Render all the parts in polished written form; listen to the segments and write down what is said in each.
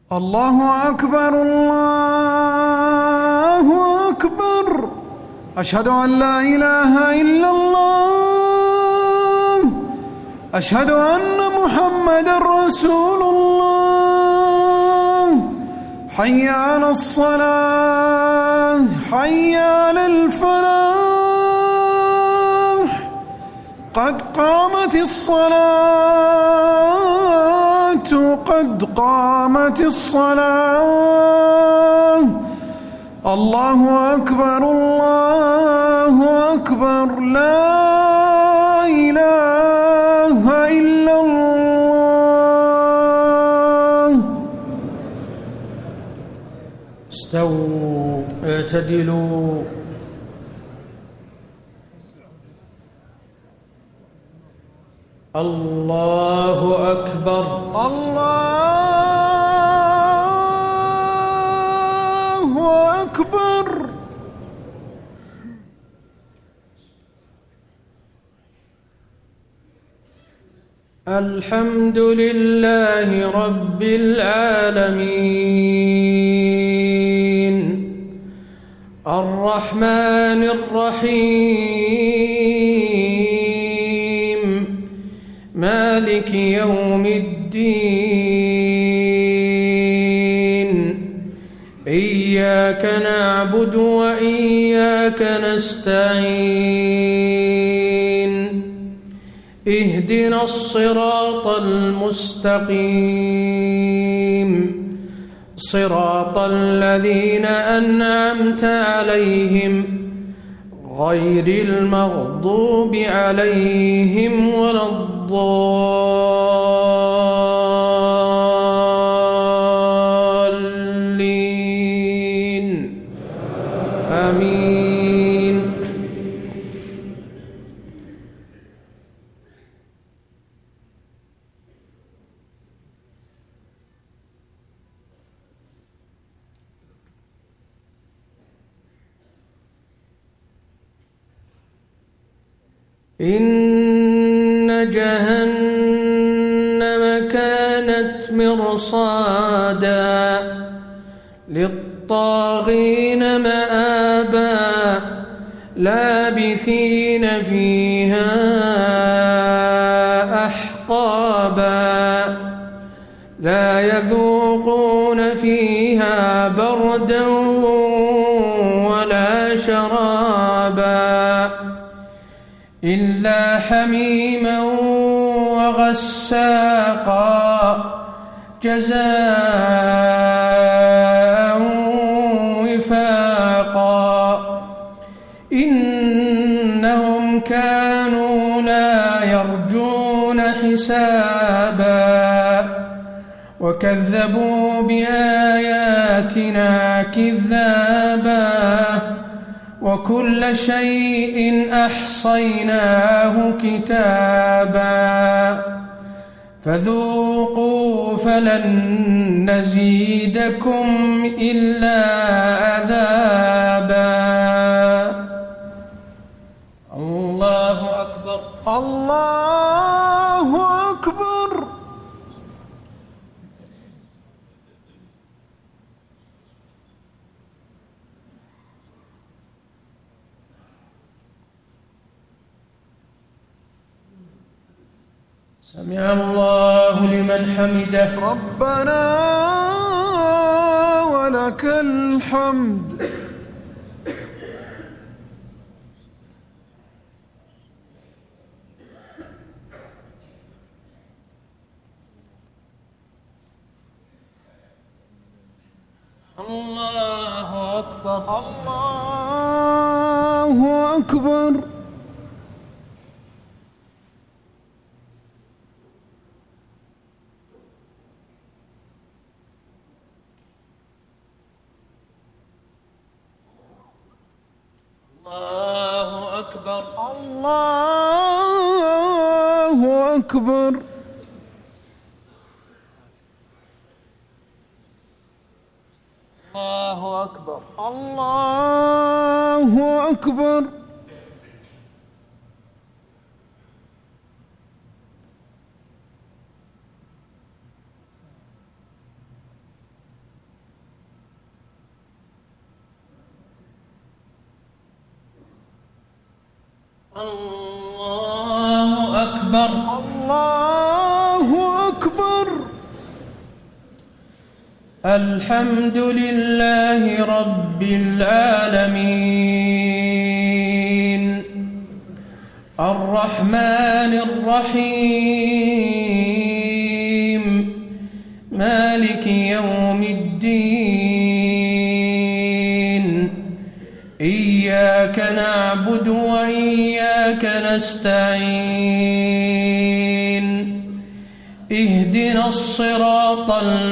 الله أكبر الله أكبر. أشهد أن لا إله إلا الله. أشهد أن محمدًا رسول الله. حي على الصلاة، حي على الفلاح، قد قامت الصلاة، قد قامت الصلاة. الله أكبر الله أكبر. لا إله إلا الله. استووا اعتدلوا. الله أكبر الله أكبر. الحمد لله رب العالمين الرحمن الرحيم مالك يوم الدين إياك نعبد وإياك نستعين اهدنا الصراط المستقيم صراط الذين أنعمت عليهم غير المغضوب عليهم ولا الضالين آمين. إن جهنم كانت مرصادا للطاغين مآبا لابثين فيها أحقابا لا يذوقون فيها بردا ولا شرابا إلا حميما وغساقا جزاء وفاقا إنهم كانوا لا يرجون حسابا وكذبوا بآياتنا كذابا وكل شيء أحصيناه كتابا فذوقوا فلن نزيدكم إلا عذابا. الله أكبر الله أكبر. سمع الله لمن حمده. ربنا ولك الحمد. الله أكبر الله أكبر. الله أكبر الله أكبر. الله أكبر الله أكبر. الله أكبر. الله أكبر. الحمد لله رب العالمين الرحمن الرحيم مالك يوم الدين إياك نعبد وإياك نستعين اهدنا الصراط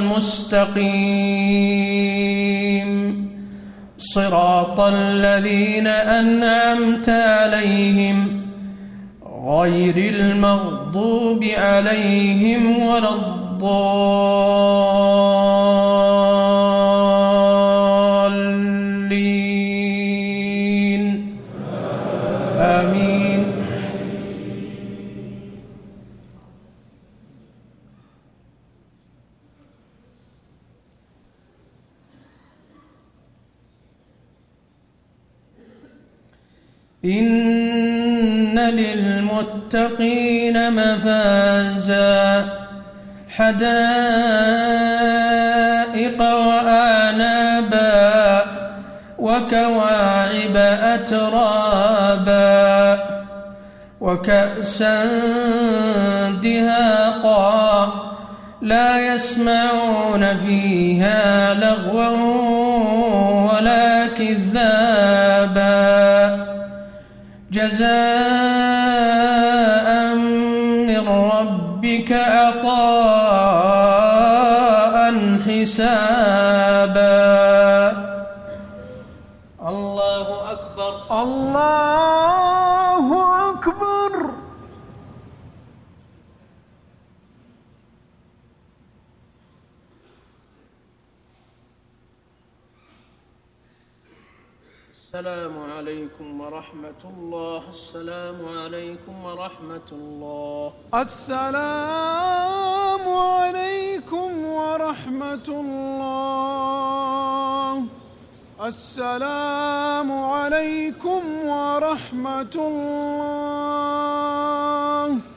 المستقيم صراط الذين أنعمت عليهم غير المغضوب عليهم ولا الضالين آمين. إن للمتقين مفازا حدائق وأعنابا وكواعب أترابا وكأسا دهاقا لا يسمعون فيها لغوا ولا كذابا جزاء من ربك عطاء حسابا. الله أكبر. الله أكبر. السلام عليكم ورحمة الله. السلام عليكم ورحمة الله. السلام عليكم ورحمة الله. السلام عليكم ورحمة الله.